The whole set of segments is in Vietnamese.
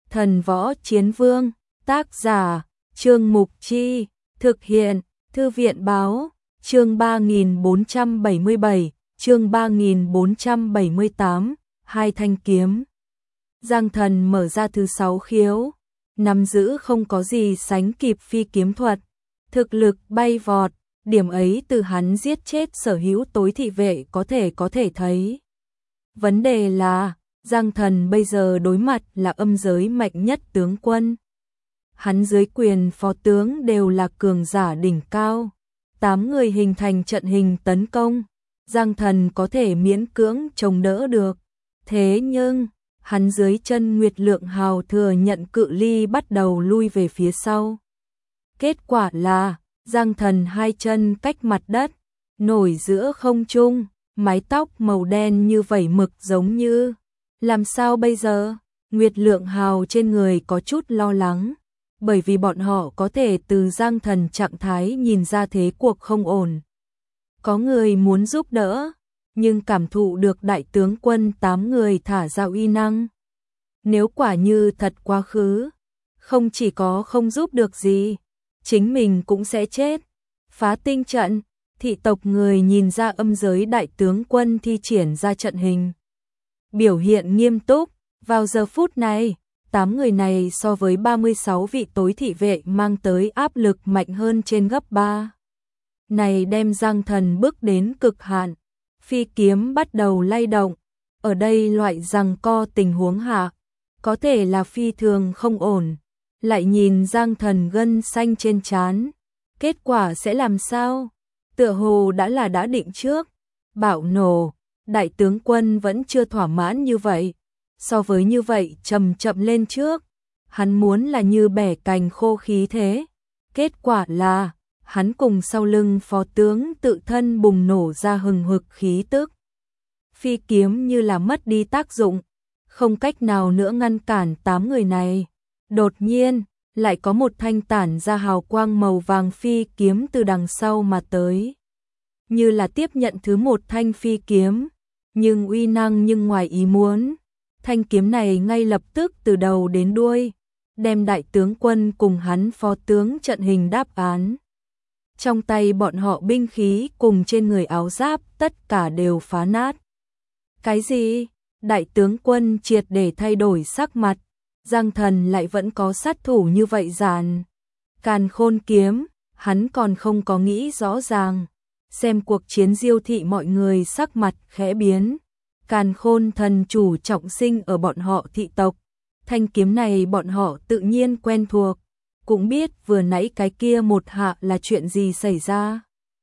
Thần Võ Chiến Vương, tác giả, Trương Mục Chi, thực hiện, Thư viện báo, chương 3477, chương 3478, hai thanh kiếm. Giang Thần mở ra thứ 6 khiếu, nắm giữ không có gì sánh kịp phi kiếm thuật, thực lực bay vọt, điểm ấy từ hắn giết chết sở hữu tối thị vệ có thể thấy. Vấn đề là, Giang Thần bây giờ đối mặt là âm giới mạnh nhất tướng quân. Hắn dưới quyền phó tướng đều là cường giả đỉnh cao. 8 người hình thành trận hình tấn công, Giang Thần có thể miễn cưỡng chống đỡ được. Thế nhưng, hắn dưới chân Nguyệt Lượng Hào thừa nhận cự ly bắt đầu lui về phía sau. Kết quả là, Giang Thần hai chân cách mặt đất, nổi giữa không trung, mái tóc màu đen như vẩy mực giống như. Làm sao bây giờ? Nguyệt Lượng Hào trên người có chút lo lắng, bởi vì bọn họ có thể từ Giang Thần trạng thái nhìn ra thế cuộc không ổn. Có người muốn giúp đỡ, nhưng cảm thụ được đại tướng quân 8 người thả ra uy năng. Nếu quả như thật quá khứ, không chỉ có không giúp được gì, chính mình cũng sẽ chết. Phá tinh trận, thị tộc người nhìn ra âm giới đại tướng quân thi triển ra trận hình. Biểu hiện nghiêm túc, vào giờ phút này, 8 người này so với 36 vị tối thị vệ mang tới áp lực mạnh hơn trên gấp 3. Này đem Giang Thần bước đến cực hạn, phi kiếm bắt đầu lay động, ở đây loại giằng co tình huống hạ, có thể là phi thường không ổn, lại nhìn Giang Thần gân xanh trên trán, kết quả sẽ làm sao? Tựa hồ đã định trước, bạo nổ, đại tướng quân vẫn chưa thỏa mãn như vậy, so với như vậy chậm lên trước, hắn muốn là như bẻ cành khô khí thế, kết quả là, hắn cùng sau lưng phó tướng tự thân bùng nổ ra hừng hực khí tức. Phi kiếm như là mất đi tác dụng, không cách nào nữa ngăn cản 8 người này. Đột nhiên, lại có một thanh tản ra hào quang màu vàng phi kiếm từ đằng sau mà tới. Như là tiếp nhận thứ một thanh phi kiếm, nhưng uy năng nhưng ngoài ý muốn. Thanh kiếm này ngay lập tức từ đầu đến đuôi, đem đại tướng quân cùng hắn phó tướng trận hình đáp án. Trong tay bọn họ binh khí cùng trên người áo giáp tất cả đều phá nát. Cái gì? Đại tướng quân triệt để thay đổi sắc mặt, Giang Thần lại vẫn có sát thủ như vậy dàn. Càn Khôn kiếm, hắn còn không có nghĩ rõ ràng. Xem cuộc chiến Diêu thị mọi người sắc mặt khẽ biến. Càn Khôn thần chủ trọng sinh ở bọn họ thị tộc. Thanh kiếm này bọn họ tự nhiên quen thuộc, cũng biết vừa nãy cái kia một hạ là chuyện gì xảy ra.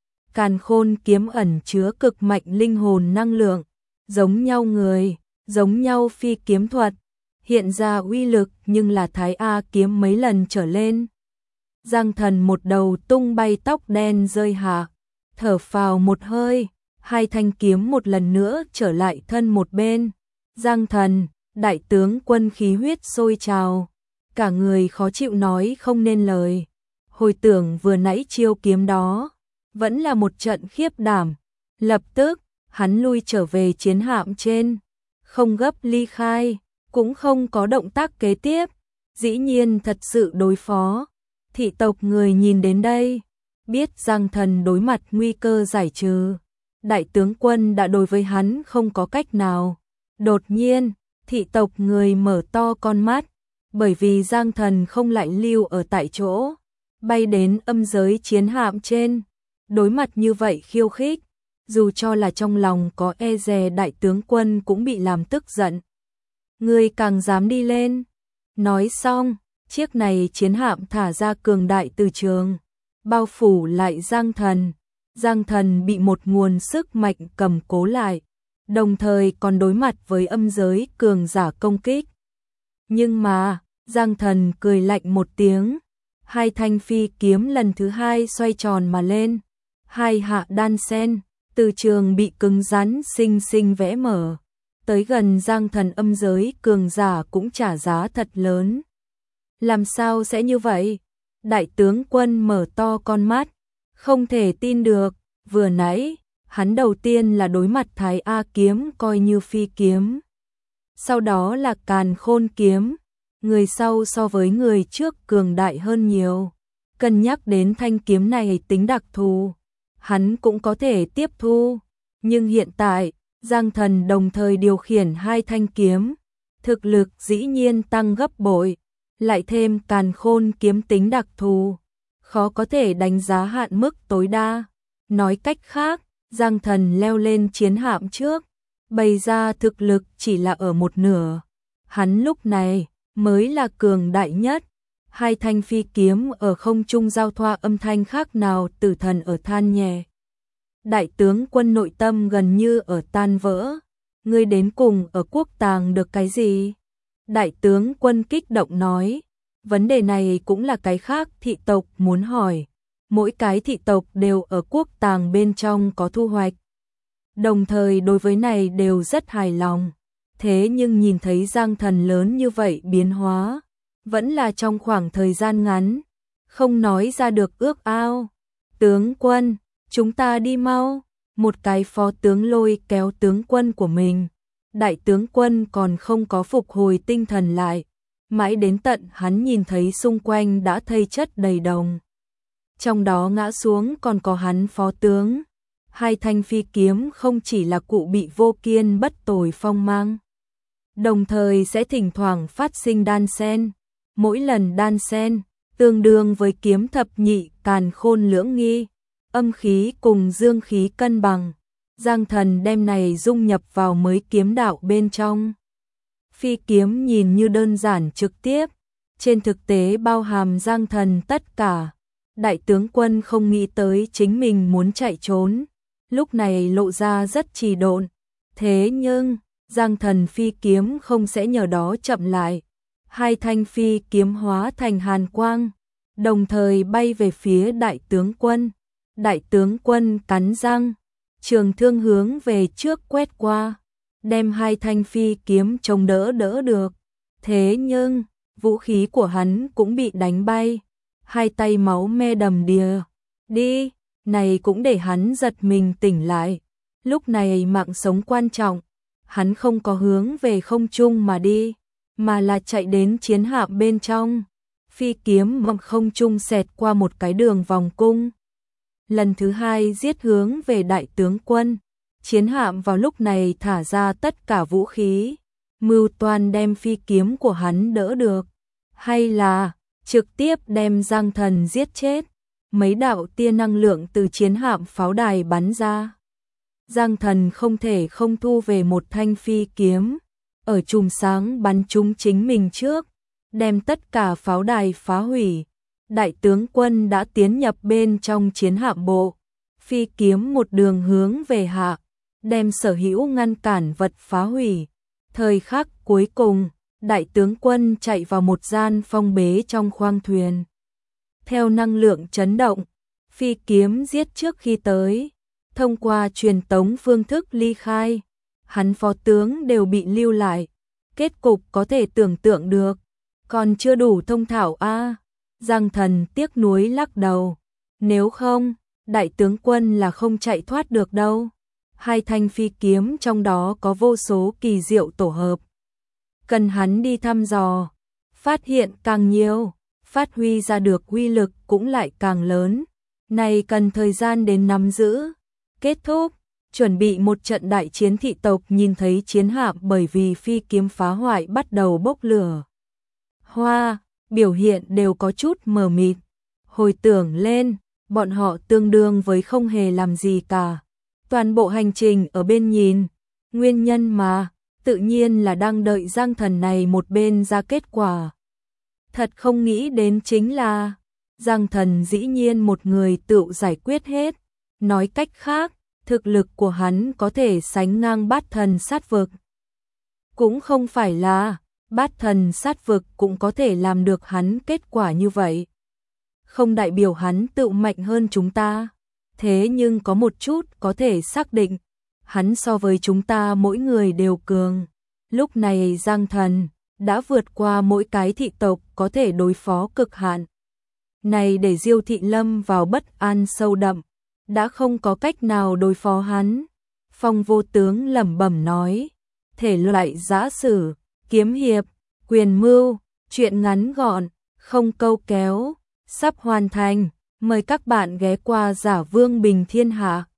Càn Khôn kiếm ẩn chứa cực mạnh linh hồn năng lượng, giống nhau người, giống nhau phi kiếm thuật, hiện ra uy lực nhưng là Thái A kiếm mấy lần trở lên. Giang Thần một đầu tung bay tóc đen rơi hạ, thở phào một hơi, hai thanh kiếm một lần nữa trở lại thân một bên. Giang Thần, đại tướng quân khí huyết sôi trào, cả người khó chịu nói không nên lời. Hồi tưởng vừa nãy chiêu kiếm đó, vẫn là một trận khiếp đảm. Lập tức, hắn lui trở về chiến hạm trên, không gấp ly khai, cũng không có động tác kế tiếp, dĩ nhiên thật sự đối phó. Thị tộc người nhìn đến đây, biết Giang Thần đối mặt nguy cơ giải trừ. Đại tướng quân đã đối với hắn không có cách nào. Đột nhiên, thị tộc người mở to con mắt, bởi vì Giang Thần không lại lưu ở tại chỗ, bay đến âm giới chiến hạm trên. Đối mặt như vậy khiêu khích, dù cho là trong lòng có e dè đại tướng quân cũng bị làm tức giận. Người càng dám đi lên. Nói xong, chiếc này chiến hạm thả ra cường đại từ trường, bao phủ lại Giang Thần. Giang Thần bị một nguồn sức mạnh cầm cố lại, đồng thời còn đối mặt với âm giới cường giả công kích. Nhưng mà, Giang Thần cười lạnh một tiếng, hai thanh phi kiếm lần thứ hai xoay tròn mà lên, hai hạ đan sen, từ trường bị cứng rắn xinh xinh vẽ mở. Tới gần Giang Thần âm giới cường giả cũng trả giá thật lớn. Làm sao sẽ như vậy? Đại tướng quân mở to con mắt, không thể tin được, vừa nãy, hắn đầu tiên là đối mặt Thái A kiếm coi như phi kiếm. Sau đó là Càn Khôn kiếm, người sau so với người trước cường đại hơn nhiều. Cân nhắc đến thanh kiếm này tính đặc thù, hắn cũng có thể tiếp thu. Nhưng hiện tại, Giang Thần đồng thời điều khiển hai thanh kiếm, thực lực dĩ nhiên tăng gấp bội, lại thêm Càn Khôn kiếm tính đặc thù, khó có thể đánh giá hạn mức tối đa. Nói cách khác, Giang Thần leo lên chiến hạm trước, bày ra thực lực chỉ là ở một nửa. Hắn lúc này mới là cường đại nhất. Hai thanh phi kiếm ở không trung giao thoa, âm thanh khác nào tử thần ở than nhẹ. Đại tướng quân nội tâm gần như ở tan vỡ. Ngươi đến cùng ở quốc tàng được cái gì? Đại tướng quân kích động nói. Vấn đề này cũng là cái khác thị tộc muốn hỏi. Mỗi cái thị tộc đều ở quốc tàng bên trong có thu hoạch, đồng thời đối với này đều rất hài lòng. Thế nhưng nhìn thấy Giang Thần lớn như vậy biến hóa, vẫn là trong khoảng thời gian ngắn, không nói ra được ước ao. Tướng quân, chúng ta đi mau. Một cái phó tướng lôi kéo tướng quân của mình. Đại tướng quân còn không có phục hồi tinh thần lại, mãi đến tận hắn nhìn thấy xung quanh đã thây chất đầy đồng, trong đó ngã xuống còn có hắn phó tướng. Hai thanh phi kiếm không chỉ là cụ bị vô kiên bất tồi phong mang, đồng thời sẽ thỉnh thoảng phát sinh đan sen. Mỗi lần đan sen tương đương với kiếm thập nhị càn khôn lưỡng nghi, âm khí cùng dương khí cân bằng. Giang Thần đem này dung nhập vào mới kiếm đạo bên trong. Phi kiếm nhìn như đơn giản trực tiếp, trên thực tế bao hàm Giang Thần tất cả. Đại tướng quân không nghĩ tới chính mình muốn chạy trốn, lúc này lộ ra rất trì độn. Thế nhưng, Giang Thần phi kiếm không sẽ nhờ đó chậm lại. Hai thanh phi kiếm hóa thành hàn quang, đồng thời bay về phía đại tướng quân. Đại tướng quân cắn răng, trường thương hướng về trước quét qua, đem hai thanh phi kiếm chống đỡ được. Thế nhưng, vũ khí của hắn cũng bị đánh bay, hai tay máu me đầm đìa. Đi, này cũng để hắn giật mình tỉnh lại. Lúc này mạng sống quan trọng, hắn không có hướng về không trung mà đi, mà là chạy đến chiến hạm bên trong. Phi kiếm mầm không trung xẹt qua một cái đường vòng cung, lần thứ hai giết hướng về đại tướng quân. Chiến hạm vào lúc này thả ra tất cả vũ khí, mưu toan đem phi kiếm của hắn đỡ được, hay là trực tiếp đem Giang Thần giết chết. Mấy đạo tia năng lượng từ chiến hạm pháo đài bắn ra. Giang Thần không thể không thu về một thanh phi kiếm, ở chùm sáng bắn trúng chính mình trước, đem tất cả pháo đài phá hủy. Đại tướng quân đã tiến nhập bên trong chiến hạm bộ, phi kiếm một đường hướng về hạ, đem sở hữu ngăn cản vật phá hủy. Thời khắc cuối cùng, đại tướng quân chạy vào một gian phong bế trong khoang thuyền. Theo năng lượng chấn động, phi kiếm giết trước khi tới, thông qua truyền tống phương thức ly khai, hắn phó tướng đều bị lưu lại. Kết cục có thể tưởng tượng được, còn chưa đủ thông thạo a. Giang Thần tiếc nuối lắc đầu, nếu không, đại tướng quân là không chạy thoát được đâu. Hai thanh phi kiếm trong đó có vô số kỳ diệu tổ hợp, cần hắn đi thăm dò, phát hiện càng nhiều, phát huy ra được uy lực cũng lại càng lớn. Này cần thời gian đến nắm giữ. Kết thúc, chuẩn bị một trận đại chiến. Thị tộc nhìn thấy chiến hạm bởi vì phi kiếm phá hoại bắt đầu bốc lửa. Hoa, biểu hiện đều có chút mờ mịt. Hồi tưởng lên, bọn họ tương đương với không hề làm gì cả. Toàn bộ hành trình ở bên nhìn. Nguyên nhân mà, tự nhiên là đang đợi Giang Thần này một bên ra kết quả. Thật không nghĩ đến chính là, Giang Thần dĩ nhiên một người tự giải quyết hết. Nói cách khác, thực lực của hắn có thể sánh ngang bát thần sát vực. Cũng không phải là, bát thần sát vực cũng có thể làm được hắn kết quả như vậy. Không đại biểu hắn tự mạnh hơn chúng ta. Thế nhưng có một chút có thể xác định, hắn so với chúng ta mỗi người đều cường. Lúc này Giang Thần đã vượt qua mỗi cái thị tộc có thể đối phó cực hạn. Này để Diêu Thị lâm vào bất an sâu đậm, đã không có cách nào đối phó hắn. Phong Vô Tướng lẩm bẩm nói, thể loại giã sử, kiếm hiệp, quyền mưu, Chuyện ngắn gọn, không câu kéo, sắp hoàn thành. Mời các bạn ghé qua Giả Vương Bình Thiên Hạ.